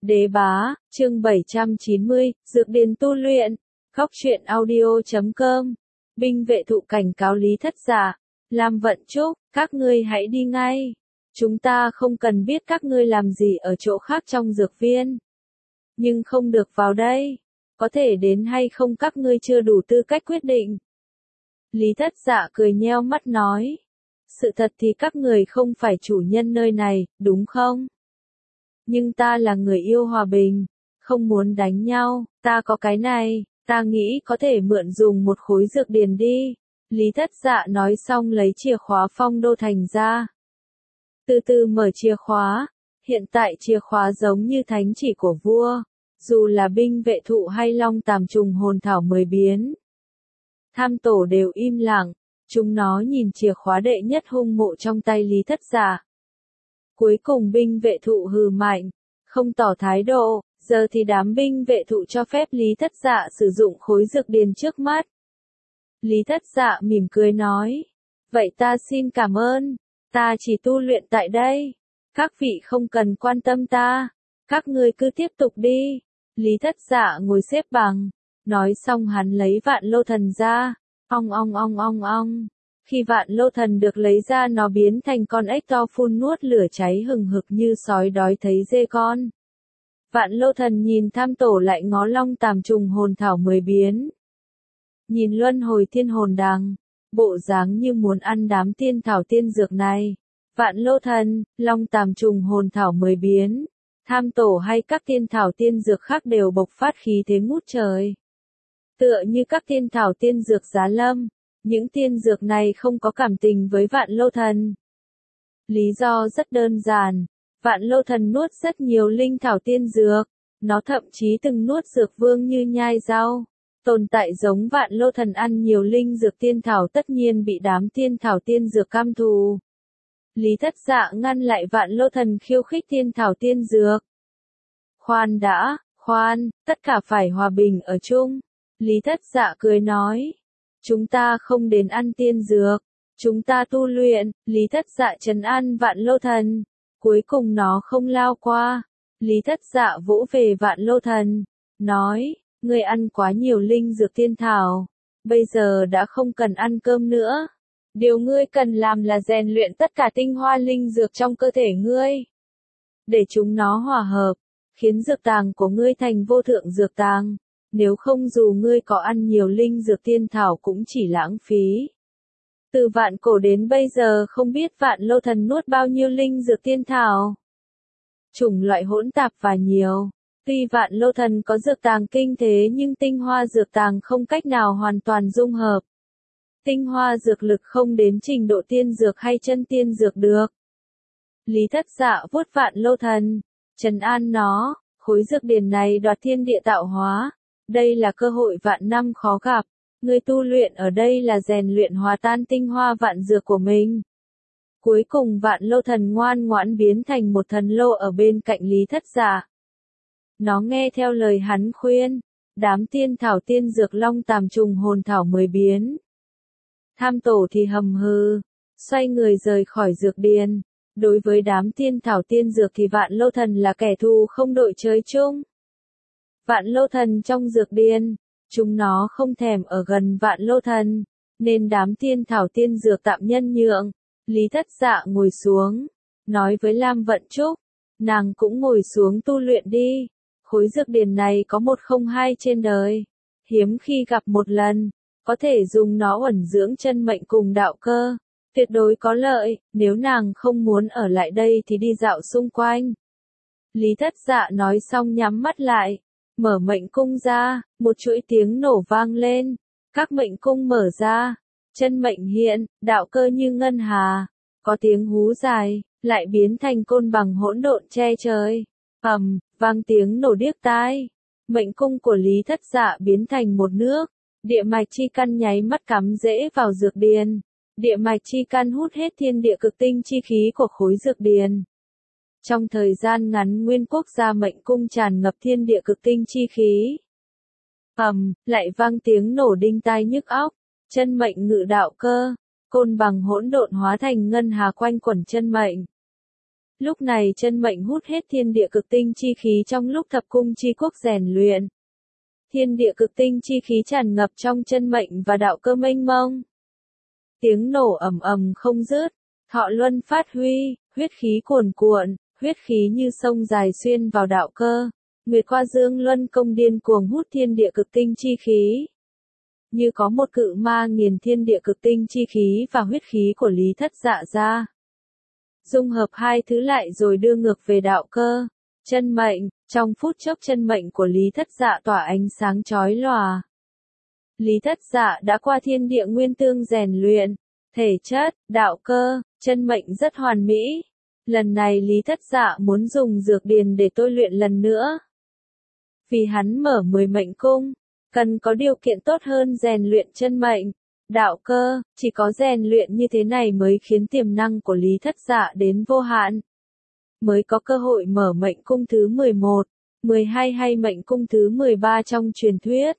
Đế bá, chương 790, Dược điền tu luyện, Khóc truyện audio.com, binh vệ thụ cảnh cáo Lý Thất Dạ, Lam Vận Trúc, các ngươi hãy đi ngay. Chúng ta không cần biết các ngươi làm gì ở chỗ khác trong dược viên. Nhưng không được vào đây. Có thể đến hay không các ngươi chưa đủ tư cách quyết định. Lý Thất Dạ cười nheo mắt nói. Sự thật thì các người không phải chủ nhân nơi này, đúng không? Nhưng ta là người yêu hòa bình, không muốn đánh nhau, ta có cái này, ta nghĩ có thể mượn dùng một khối dược điền đi. Lý Thất Dạ nói xong lấy chìa khóa Phong Đô Thành ra. Từ từ mở chìa khóa, hiện tại chìa khóa giống như thánh chỉ của vua, dù là binh vệ thụ hay long tàm trùng hồn thảo 10 biến. Tham tổ đều im lặng, chúng nó nhìn chìa khóa đệ nhất hung mộ trong tay Lý Thất Dạ. Cuối cùng binh vệ thụ hừ mạnh, không tỏ thái độ, giờ thì đám binh vệ thụ cho phép Lý Thất Dạ sử dụng khối dược điền trước mắt. Lý Thất Dạ mỉm cười nói, vậy ta xin cảm ơn, ta chỉ tu luyện tại đây, các vị không cần quan tâm ta, các ngươi cứ tiếp tục đi. Lý Thất Dạ ngồi xếp bằng, nói xong hắn lấy vạn lô thần ra, ong ong ong ong ong. Khi vạn lô thần được lấy ra nó biến thành con ếch to phun nuốt lửa cháy hừng hực như sói đói thấy dê con. Vạn lô thần nhìn Tham tổ lại ngó long tàm trùng hồn thảo 10 biến. Nhìn luân hồi thiên hồn đằng, bộ dáng như muốn ăn đám tiên thảo tiên dược này. Vạn lô thần, long tàm trùng hồn thảo 10 biến, Tham tổ hay các tiên thảo tiên dược khác đều bộc phát khí thế ngút trời. Tựa như các tiên thảo tiên dược giá lâm. Những tiên dược này không có cảm tình với vạn lô thần. Lý do rất đơn giản, vạn lô thần nuốt rất nhiều linh thảo tiên dược, nó thậm chí từng nuốt dược vương như nhai rau. Tồn tại giống vạn lô thần ăn nhiều linh dược tiên thảo tất nhiên bị đám tiên thảo tiên dược căm thù. Lý Thất Dạ ngăn lại vạn lô thần khiêu khích tiên thảo tiên dược. Khoan đã, khoan, tất cả phải hòa bình ở chung. Lý Thất Dạ cười nói. Chúng ta không đến ăn tiên dược, chúng ta tu luyện. Lý Thất Dạ trấn an vạn lô thần, cuối cùng nó không lao qua. Lý Thất Dạ vỗ về vạn lô thần, nói, ngươi ăn quá nhiều linh dược tiên thảo, bây giờ đã không cần ăn cơm nữa. Điều ngươi cần làm là rèn luyện tất cả tinh hoa linh dược trong cơ thể ngươi, để chúng nó hòa hợp, khiến dược tàng của ngươi thành vô thượng dược tàng. Nếu không dù ngươi có ăn nhiều linh dược tiên thảo cũng chỉ lãng phí. Từ vạn cổ đến bây giờ không biết vạn lô thần nuốt bao nhiêu linh dược tiên thảo. Chủng loại hỗn tạp và nhiều. Tuy vạn lô thần có dược tàng kinh thế nhưng tinh hoa dược tàng không cách nào hoàn toàn dung hợp. Tinh hoa dược lực không đến trình độ tiên dược hay chân tiên dược được. Lý Thất Dạ vuốt vạn lô thần, trấn an nó, khối dược điền này đoạt thiên địa tạo hóa. Đây là cơ hội vạn năm khó gặp, người tu luyện ở đây là rèn luyện hòa tan tinh hoa vạn dược của mình. Cuối cùng vạn lô thần ngoan ngoãn biến thành một thần lô ở bên cạnh Lý Thất Dạ. Nó nghe theo lời hắn khuyên, đám tiên thảo tiên dược long tàm trùng hồn thảo 10 biến. Tham tổ thì hầm hừ, xoay người rời khỏi dược điền. Đối với đám tiên thảo tiên dược thì vạn lô thần là kẻ thù không đội trời chung. Vạn lô thần trong dược điền, chúng nó không thèm ở gần vạn lô thần, nên đám tiên thảo tiên dược tạm nhân nhượng. Lý Thất Dạ ngồi xuống, nói với Lam Vận Trúc, nàng cũng ngồi xuống tu luyện đi. Khối dược điền này có 102 trên đời, hiếm khi gặp một lần, có thể dùng nó ẩn dưỡng chân mệnh cùng đạo cơ, tuyệt đối có lợi. Nếu nàng không muốn ở lại đây thì đi dạo xung quanh. Lý Thất Dạ nói xong nhắm mắt lại. Mở mệnh cung ra, một chuỗi tiếng nổ vang lên, các mệnh cung mở ra, chân mệnh hiện, đạo cơ như ngân hà, có tiếng hú dài, lại biến thành côn bằng hỗn độn che trời, vang tiếng nổ điếc tai, mệnh cung của Lý Thất Dạ biến thành một nước, địa mạch chi căn nháy mắt cắm rễ vào dược điền, địa mạch chi căn hút hết thiên địa cực tinh chi khí của khối dược điền. Trong thời gian ngắn nguyên quốc gia mệnh cung tràn ngập thiên địa cực tinh chi khí. Lại vang tiếng nổ đinh tai nhức óc, chân mệnh ngự đạo cơ, côn bằng hỗn độn hóa thành ngân hà quanh quẩn chân mệnh. Lúc này chân mệnh hút hết thiên địa cực tinh chi khí trong lúc thập cung chi quốc rèn luyện. Thiên địa cực tinh chi khí tràn ngập trong chân mệnh và đạo cơ mênh mông. Tiếng nổ ầm ầm không dứt, thọ luân phát huy, huyết khí cuồn cuộn, huyết khí như sông dài xuyên vào đạo cơ. Nguyệt qua dương luân công điên cuồng hút thiên địa cực tinh chi khí. Như có một cự ma nghiền thiên địa cực tinh chi khí và huyết khí của Lý Thất Dạ ra. Dung hợp hai thứ lại rồi đưa ngược về đạo cơ, chân mệnh, trong phút chốc chân mệnh của Lý Thất Dạ tỏa ánh sáng chói lòa. Lý Thất Dạ đã qua thiên địa nguyên tương rèn luyện, thể chất, đạo cơ, chân mệnh rất hoàn mỹ. Lần này Lý Thất Dạ muốn dùng dược điền để tôi luyện lần nữa. Vì hắn mở 10 mệnh cung, cần có điều kiện tốt hơn rèn luyện chân mệnh, đạo cơ, chỉ có rèn luyện như thế này mới khiến tiềm năng của Lý Thất Dạ đến vô hạn. Mới có cơ hội mở mệnh cung thứ 11, 12 hay mệnh cung thứ 13 trong truyền thuyết.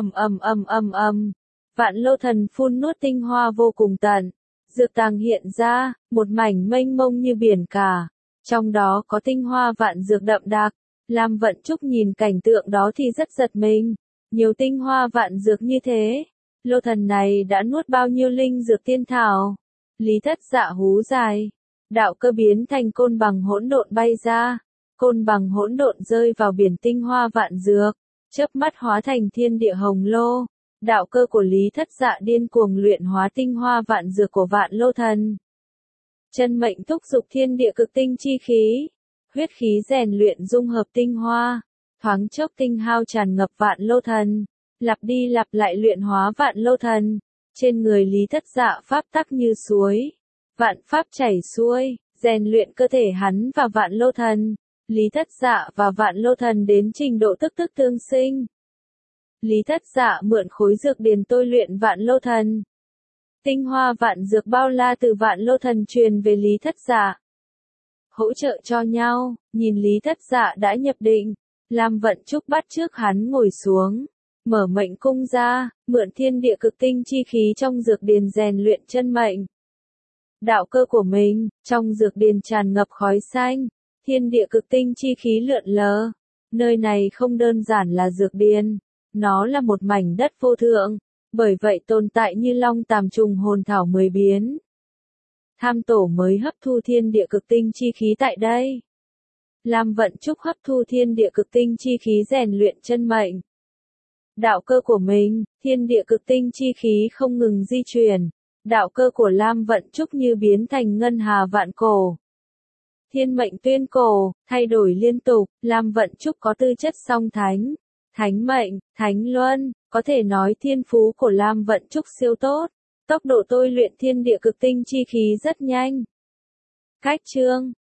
Vạn Lô Thần phun nuốt tinh hoa vô cùng tận. Dược tàng hiện ra, một mảnh mênh mông như biển cả. Trong đó có tinh hoa vạn dược đậm đặc. Lam Vận Trúc nhìn cảnh tượng đó thì rất giật mình. Nhiều tinh hoa vạn dược như thế. Lô thần này đã nuốt bao nhiêu linh dược tiên thảo. Lý Thất Dạ hú dài. Đạo cơ biến thành côn bằng hỗn độn bay ra. Côn bằng hỗn độn rơi vào biển tinh hoa vạn dược. Chớp mắt hóa thành thiên địa hồng lô. Đạo cơ của Lý Thất Dạ điên cuồng luyện hóa tinh hoa vạn dược của Vạn Lô Thần. Chân mệnh thúc dục thiên địa cực tinh chi khí. Huyết khí rèn luyện dung hợp tinh hoa. Thoáng chốc tinh hao tràn ngập Vạn Lô Thần. Lặp đi lặp lại luyện hóa Vạn Lô Thần. Trên người Lý Thất Dạ pháp tắc như suối. Vạn pháp chảy xuôi, rèn luyện cơ thể hắn và Vạn Lô Thần. Lý Thất Dạ và Vạn Lô Thần đến trình độ tức tức tương sinh. Lý Thất Dạ mượn khối dược điền tôi luyện Vạn Lô Thần. Tinh hoa vạn dược bao la từ Vạn Lô Thần truyền về Lý Thất Dạ. Hỗ trợ cho nhau, nhìn Lý Thất Dạ đã nhập định. Lam Vận Trúc bắt trước hắn ngồi xuống. Mở mệnh cung ra, mượn thiên địa cực tinh chi khí trong dược điền rèn luyện chân mệnh. Đạo cơ của mình, trong dược điền tràn ngập khói xanh. Thiên địa cực tinh chi khí lượn lờ. Nơi này không đơn giản là dược điền. Nó là một mảnh đất vô thượng. Bởi vậy tồn tại như long tàm trùng hồn thảo 10 biến. Tham tổ mới hấp thu thiên địa cực tinh chi khí tại đây. Lam Vận Trúc hấp thu thiên địa cực tinh chi khí rèn luyện chân mệnh. Đạo cơ của mình, thiên địa cực tinh chi khí không ngừng di chuyển. Đạo cơ của Lam Vận Trúc như biến thành ngân hà vạn cổ. Thiên mệnh tuyên cổ, thay đổi liên tục, Lam Vận Trúc có tư chất song thánh. Thánh mệnh, thánh luân, có thể nói thiên phú của Lam Vận Trúc siêu tốt. Tốc độ tôi luyện thiên địa cực tinh chi khí rất nhanh. Cách chương